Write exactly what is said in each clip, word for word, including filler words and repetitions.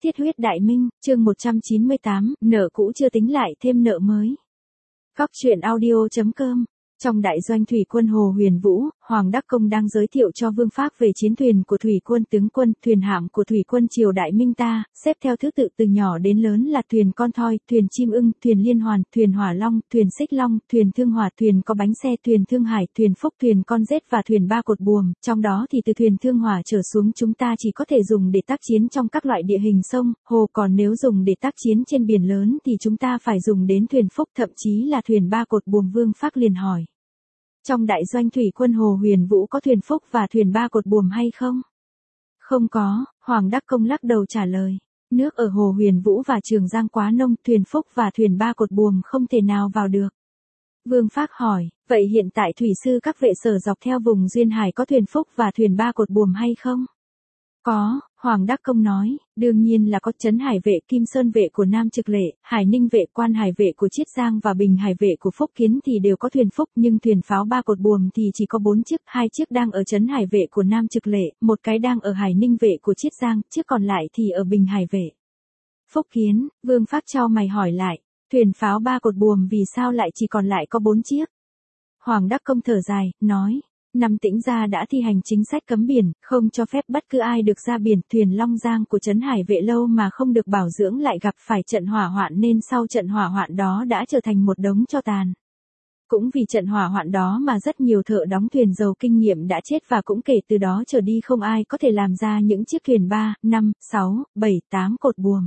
Thiết huyết đại minh, chương một trăm chín mươi tám, nợ cũ chưa tính lại thêm nợ mới. Góc truyện audio chấm com. Trong đại doanh thủy quân Hồ Huyền Vũ, Hoàng Đắc Công đang giới thiệu cho Vương Phác về chiến thuyền của thủy quân tướng quân, thuyền hạm của thủy quân triều đại minh ta, xếp theo thứ tự từ nhỏ đến lớn là thuyền con thoi, thuyền chim ưng, thuyền liên hoàn, thuyền hỏa long, thuyền xích long, thuyền thương hỏa, thuyền có bánh xe, thuyền thương hải, thuyền phúc, thuyền con rết và thuyền ba cột buồm. Trong đó thì từ thuyền thương hỏa trở xuống chúng ta chỉ có thể dùng để tác chiến trong các loại địa hình sông, hồ, còn nếu dùng để tác chiến trên biển lớn thì chúng ta phải dùng đến thuyền phúc, thậm chí là thuyền ba cột buồm. Vương Phác liền hỏi. Trong đại doanh thủy quân Hồ Huyền Vũ có thuyền phúc và thuyền ba cột buồm hay không? Không có, Hoàng Đắc Công lắc đầu trả lời. Nước ở Hồ Huyền Vũ và Trường Giang quá nông, thuyền phúc và thuyền ba cột buồm không thể nào vào được. Vương Phác hỏi, vậy hiện tại thủy sư các vệ sở dọc theo vùng duyên hải có thuyền phúc và thuyền ba cột buồm hay không? Có, Hoàng Đắc Công nói, đương nhiên là có. Trấn Hải vệ, Kim Sơn vệ của Nam Trực Lệ, Hải Ninh vệ, Quan Hải vệ của Chiết Giang và Bình Hải vệ của Phúc Kiến thì đều có thuyền phúc, nhưng thuyền pháo ba cột buồm thì chỉ có bốn chiếc, hai chiếc đang ở Trấn Hải vệ của Nam Trực Lệ, một cái đang ở Hải Ninh vệ của Chiết Giang, chiếc còn lại thì ở Bình Hải vệ. Phúc Kiến, Vương Phác chau mày hỏi lại, thuyền pháo ba cột buồm vì sao lại chỉ còn lại có bốn chiếc? Hoàng Đắc Công thở dài, nói. Năm Tĩnh Gia đã thi hành chính sách cấm biển, không cho phép bất cứ ai được ra biển. Thuyền Long Giang của Trấn Hải vệ lâu mà không được bảo dưỡng lại gặp phải trận hỏa hoạn nên sau trận hỏa hoạn đó đã trở thành một đống tro tàn. Cũng vì trận hỏa hoạn đó mà rất nhiều thợ đóng thuyền giàu kinh nghiệm đã chết và cũng kể từ đó trở đi không ai có thể làm ra những chiếc thuyền ba, năm, sáu, bảy, tám cột buồm.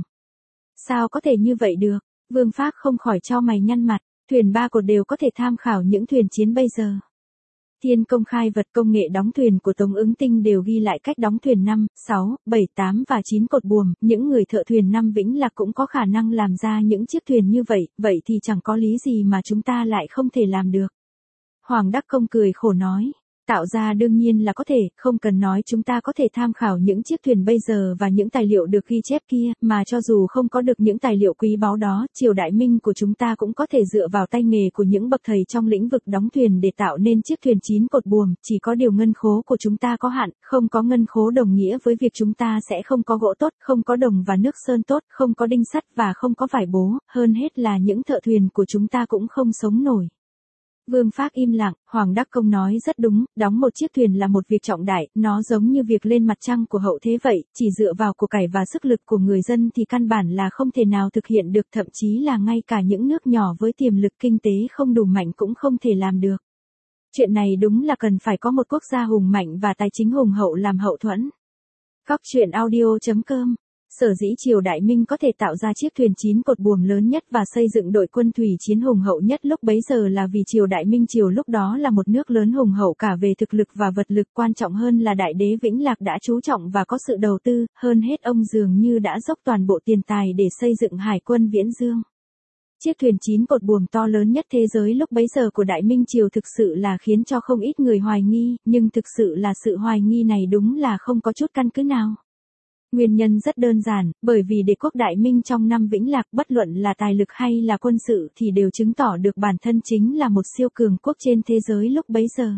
Sao có thể như vậy được? Vương Phác không khỏi chau mày nhăn mặt, thuyền ba cột đều có thể tham khảo những thuyền chiến bây giờ. Thiên công khai vật công nghệ đóng thuyền của Tống Ứng Tinh đều ghi lại cách đóng thuyền năm, sáu, bảy, tám và chín cột buồm, những người thợ thuyền năm Vĩnh Lạc cũng có khả năng làm ra những chiếc thuyền như vậy, vậy thì chẳng có lý gì mà chúng ta lại không thể làm được. Hoàng Đắc Công cười khổ nói, tạo ra đương nhiên là có thể, không cần nói chúng ta có thể tham khảo những chiếc thuyền bây giờ và những tài liệu được ghi chép kia, mà cho dù không có được những tài liệu quý báu đó, triều đại minh của chúng ta cũng có thể dựa vào tay nghề của những bậc thầy trong lĩnh vực đóng thuyền để tạo nên chiếc thuyền chín cột buồm, chỉ có điều ngân khố của chúng ta có hạn, không có ngân khố đồng nghĩa với việc chúng ta sẽ không có gỗ tốt, không có đồng và nước sơn tốt, không có đinh sắt và không có vải bố, hơn hết là những thợ thuyền của chúng ta cũng không sống nổi. Vương Phác im lặng, Hoàng Đắc Công nói rất đúng, đóng một chiếc thuyền là một việc trọng đại, nó giống như việc lên mặt trăng của hậu thế vậy, chỉ dựa vào của cải và sức lực của người dân thì căn bản là không thể nào thực hiện được, thậm chí là ngay cả những nước nhỏ với tiềm lực kinh tế không đủ mạnh cũng không thể làm được. Chuyện này đúng là cần phải có một quốc gia hùng mạnh và tài chính hùng hậu làm hậu thuẫn. Góc truyện audio chấm com. Sở dĩ triều đại minh có thể tạo ra chiếc thuyền chín cột buồm lớn nhất và xây dựng đội quân thủy chiến hùng hậu nhất lúc bấy giờ là vì triều đại minh triều lúc đó là một nước lớn hùng hậu cả về thực lực và vật lực, quan trọng hơn là đại đế Vĩnh Lạc đã chú trọng và có sự đầu tư, hơn hết ông dường như đã dốc toàn bộ tiền tài để xây dựng hải quân Viễn Dương. Chiếc thuyền chín cột buồm to lớn nhất thế giới lúc bấy giờ của Đại Minh Triều thực sự là khiến cho không ít người hoài nghi, nhưng thực sự là sự hoài nghi này đúng là không có chút căn cứ nào. Nguyên nhân rất đơn giản, bởi vì đế quốc Đại Minh trong năm Vĩnh Lạc bất luận là tài lực hay là quân sự thì đều chứng tỏ được bản thân chính là một siêu cường quốc trên thế giới lúc bấy giờ.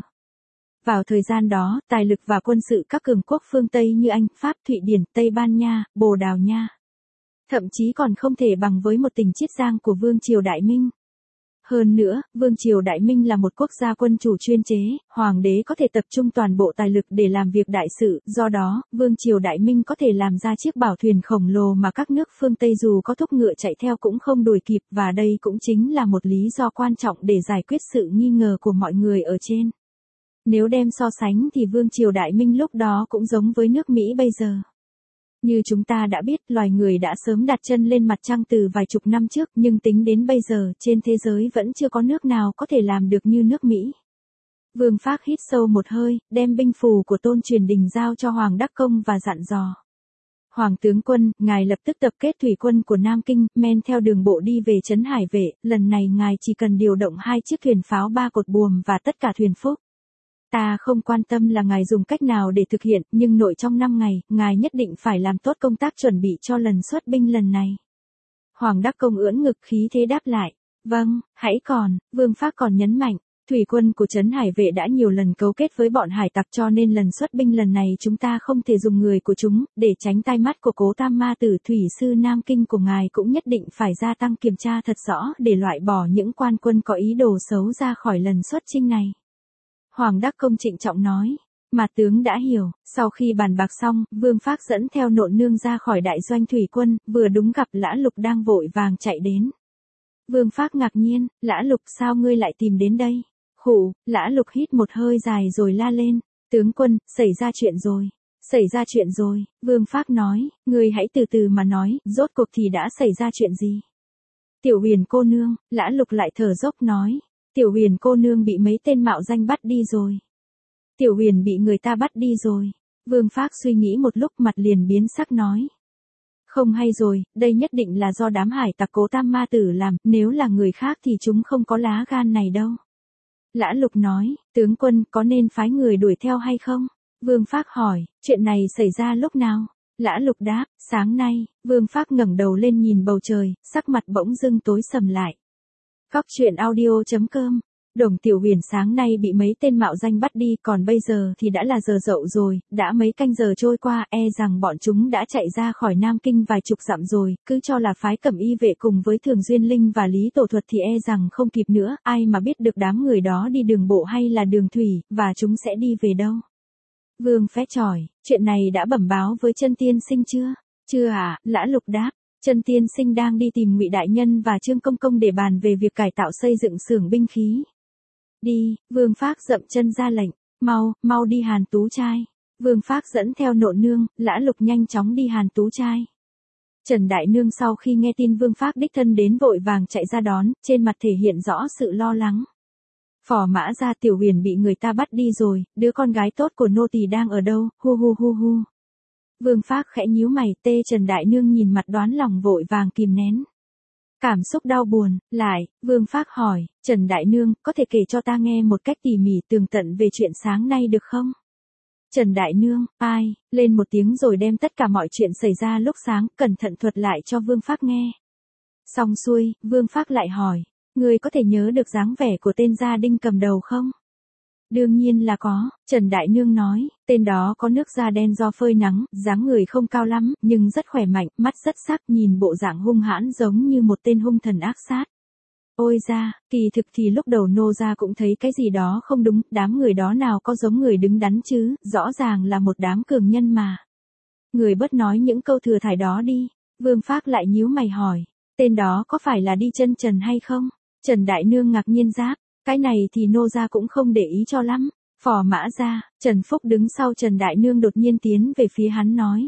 Vào thời gian đó, tài lực và quân sự các cường quốc phương Tây như Anh, Pháp, Thụy Điển, Tây Ban Nha, Bồ Đào Nha, thậm chí còn không thể bằng với một tỉnh Chiết Giang của Vương triều Đại Minh. Hơn nữa, Vương triều Đại Minh là một quốc gia quân chủ chuyên chế, hoàng đế có thể tập trung toàn bộ tài lực để làm việc đại sự, do đó, Vương triều Đại Minh có thể làm ra chiếc bảo thuyền khổng lồ mà các nước phương Tây dù có thúc ngựa chạy theo cũng không đuổi kịp, và đây cũng chính là một lý do quan trọng để giải quyết sự nghi ngờ của mọi người ở trên. Nếu đem so sánh thì Vương triều Đại Minh lúc đó cũng giống với nước Mỹ bây giờ. Như chúng ta đã biết, loài người đã sớm đặt chân lên mặt trăng từ vài chục năm trước, nhưng tính đến bây giờ, trên thế giới vẫn chưa có nước nào có thể làm được như nước Mỹ. Vương Phác hít sâu một hơi, đem binh phù của Tôn Truyền Đình giao cho Hoàng Đắc Công và dặn dò. Hoàng tướng quân, ngài lập tức tập kết thủy quân của Nam Kinh, men theo đường bộ đi về Trấn Hải vệ, lần này ngài chỉ cần điều động hai chiếc thuyền pháo ba cột buồm và tất cả thuyền phúc. Ta không quan tâm là ngài dùng cách nào để thực hiện, nhưng nội trong năm ngày, ngài nhất định phải làm tốt công tác chuẩn bị cho lần xuất binh lần này. Hoàng Đắc Công ưỡn ngực khí thế đáp lại. Vâng, hãy còn, Vương Phác còn nhấn mạnh. Thủy quân của trấn Hải Vệ đã nhiều lần cấu kết với bọn hải tặc cho nên lần xuất binh lần này chúng ta không thể dùng người của chúng, để tránh tai mắt của Cố Tam Ma Tử. Thủy sư Nam Kinh của ngài cũng nhất định phải gia tăng kiểm tra thật rõ để loại bỏ những quan quân có ý đồ xấu ra khỏi lần xuất chinh này. Hoàng Đắc Công trịnh trọng nói. Mà tướng đã hiểu. Sau khi bàn bạc xong, Vương Phác dẫn theo Nộn Nương ra khỏi đại doanh thủy quân, vừa đúng gặp Lã Lục đang vội vàng chạy đến. Vương Phác ngạc nhiên, Lã Lục sao ngươi lại tìm đến đây? Khụ, Lã Lục hít một hơi dài rồi la lên. Tướng quân, xảy ra chuyện rồi. Xảy ra chuyện rồi, Vương Phác nói, ngươi hãy từ từ mà nói, rốt cuộc thì đã xảy ra chuyện gì? Tiểu Huyền cô nương, Lã Lục lại thở dốc nói. Tiểu Huyền cô nương bị mấy tên mạo danh bắt đi rồi. Tiểu Huyền bị người ta bắt đi rồi. Vương Phác suy nghĩ một lúc mặt liền biến sắc nói. Không hay rồi, đây nhất định là do đám hải tặc Cố Tam Ma Tử làm, nếu là người khác thì chúng không có lá gan này đâu. Lã Lục nói, tướng quân có nên phái người đuổi theo hay không? Vương Phác hỏi, chuyện này xảy ra lúc nào? Lã Lục đáp, sáng nay. Vương Phác ngẩng đầu lên nhìn bầu trời, sắc mặt bỗng dưng tối sầm lại. Góc truyện audio chấm com. Đồng Tiểu Huyền sáng nay bị mấy tên mạo danh bắt đi, còn bây giờ thì đã là giờ dậu rồi, đã mấy canh giờ trôi qua, e rằng bọn chúng đã chạy ra khỏi Nam Kinh vài chục dặm rồi, cứ cho là phái Cẩm Y vệ cùng với Thường Duyên Linh và Lý Tổ Thuật thì e rằng không kịp nữa, ai mà biết được đám người đó đi đường bộ hay là đường thủy, và chúng sẽ đi về đâu. Vương Phé chỏi, chuyện này đã bẩm báo với Chân Tiên Sinh chưa? Chưa à, Lã Lục đáp. Chân Tiên Sinh đang đi tìm Ngụy Đại Nhân và Trương Công Công để bàn về việc cải tạo xây dựng xưởng binh khí. Đi, Vương Phác dậm chân ra lệnh, mau, mau đi Hàn Tú Trai. Vương Phác dẫn theo Nộn Nương, Lã Lục nhanh chóng đi Hàn Tú Trai. Trần Đại Nương sau khi nghe tin Vương Phác đích thân đến vội vàng chạy ra đón, trên mặt thể hiện rõ sự lo lắng. Phò Mã Gia Tiểu Huyền bị người ta bắt đi rồi, đứa con gái tốt của nô tỳ đang ở đâu, hu hu hu hu. Vương Phác khẽ nhíu mày, tê Trần Đại Nương nhìn mặt đoán lòng vội vàng kìm nén. Cảm xúc đau buồn, lại, Vương Phác hỏi, Trần Đại Nương, có thể kể cho ta nghe một cách tỉ mỉ tường tận về chuyện sáng nay được không? Trần Đại Nương, ai, lên một tiếng rồi đem tất cả mọi chuyện xảy ra lúc sáng, cẩn thận thuật lại cho Vương Phác nghe. Xong xuôi, Vương Phác lại hỏi, người có thể nhớ được dáng vẻ của tên gia đinh cầm đầu không? Đương nhiên là có, Trần Đại Nương nói, tên đó có nước da đen do phơi nắng, dáng người không cao lắm, nhưng rất khỏe mạnh, mắt rất sắc, nhìn bộ dạng hung hãn giống như một tên hung thần ác sát. Ôi ra, kỳ thực thì lúc đầu nô gia cũng thấy cái gì đó không đúng, đám người đó nào có giống người đứng đắn chứ, rõ ràng là một đám cường nhân mà. Người bớt nói những câu thừa thải đó đi, Vương Phác lại nhíu mày hỏi, tên đó có phải là đi chân trần hay không? Trần Đại Nương ngạc nhiên giáp. Cái này thì nô gia cũng không để ý cho lắm. Phò Mã Gia, Trần Phúc đứng sau Trần Đại Nương đột nhiên tiến về phía hắn nói.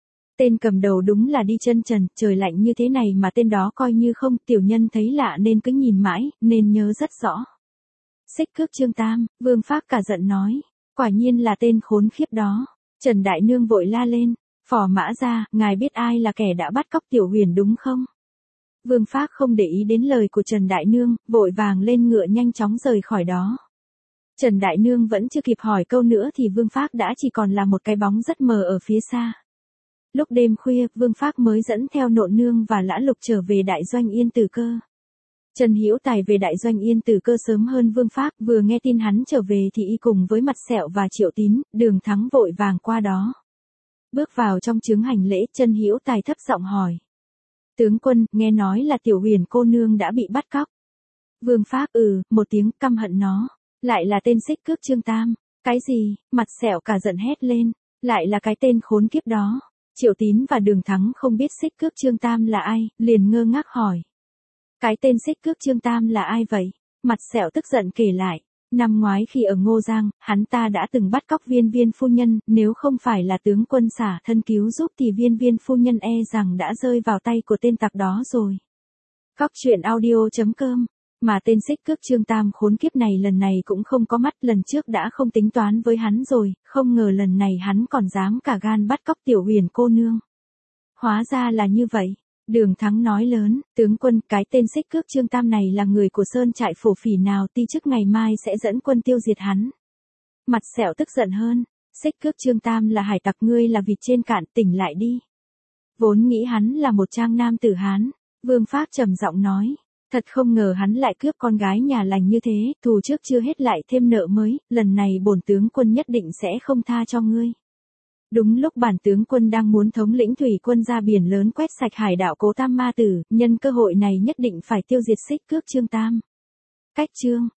Tên cầm đầu đúng là đi chân trần, trời lạnh như thế này mà tên đó coi như không, tiểu nhân thấy lạ nên cứ nhìn mãi, nên nhớ rất rõ. Xích Cước Trương Tam, Vương Phác cả giận nói, quả nhiên là tên khốn khiếp đó. Trần Đại Nương vội la lên, Phò Mã Gia, ngài biết ai là kẻ đã bắt cóc Tiểu Huyền đúng không? Vương Phác không để ý đến lời của Trần Đại Nương, vội vàng lên ngựa nhanh chóng rời khỏi đó. Trần Đại Nương vẫn chưa kịp hỏi câu nữa thì Vương Phác đã chỉ còn là một cái bóng rất mờ ở phía xa. Lúc đêm khuya, Vương Phác mới dẫn theo Nộn Nương và Lã Lục trở về đại doanh Yên Tử Cơ. Trần Hữu Tài về đại doanh Yên Tử Cơ sớm hơn Vương Phác, vừa nghe tin hắn trở về thì y cùng với Mặt Sẹo và Triệu Tín, Đường Thắng vội vàng qua đó. Bước vào trong chướng hành lễ, Trần Hữu Tài thấp giọng hỏi. Tướng quân, nghe nói là Tiểu Huyền cô nương đã bị bắt cóc. Vương Phác ừ, một tiếng căm hận nó. Lại là tên Xích Cước Trương Tam. Cái gì? Mặt Sẹo cả giận hét lên. Lại là cái tên khốn kiếp đó. Triệu Tín và Đường Thắng không biết Xích Cước Trương Tam là ai, liền ngơ ngác hỏi. Cái tên Xích Cước Trương Tam là ai vậy? Mặt Sẹo tức giận kể lại. Năm ngoái khi ở Ngô Giang, hắn ta đã từng bắt cóc Viên Viên phu nhân, nếu không phải là tướng quân xả thân cứu giúp thì Viên Viên phu nhân e rằng đã rơi vào tay của tên tặc đó rồi. Góc truyện audio chấm com. Mà tên Xích Cước Trương Tam khốn kiếp này lần này cũng không có mắt, lần trước đã không tính toán với hắn rồi, không ngờ lần này hắn còn dám cả gan bắt cóc Tiểu Huyền cô nương. Hóa ra là như vậy. Đường Thắng nói lớn, tướng quân, cái tên Xích Cước Trương Tam này là người của sơn trại phổ phỉ nào, ti chức ngày mai sẽ dẫn quân tiêu diệt hắn. Mặt Sẹo tức giận hơn, Xích Cước Trương Tam là hải tặc, ngươi là vịt trên cạn, tỉnh lại đi. Vốn nghĩ hắn là một trang nam tử Hán, Vương Phác trầm giọng nói, Thật không ngờ hắn lại cướp con gái nhà lành như thế, thù trước chưa hết lại thêm nợ mới, lần này bổn tướng quân nhất định sẽ không tha cho ngươi. Đúng lúc bản tướng quân đang muốn thống lĩnh thủy quân ra biển lớn quét sạch hải đảo Cố Tam Ma Tử, nhân cơ hội này nhất định phải tiêu diệt Xích Cước Trương Tam. Cách chương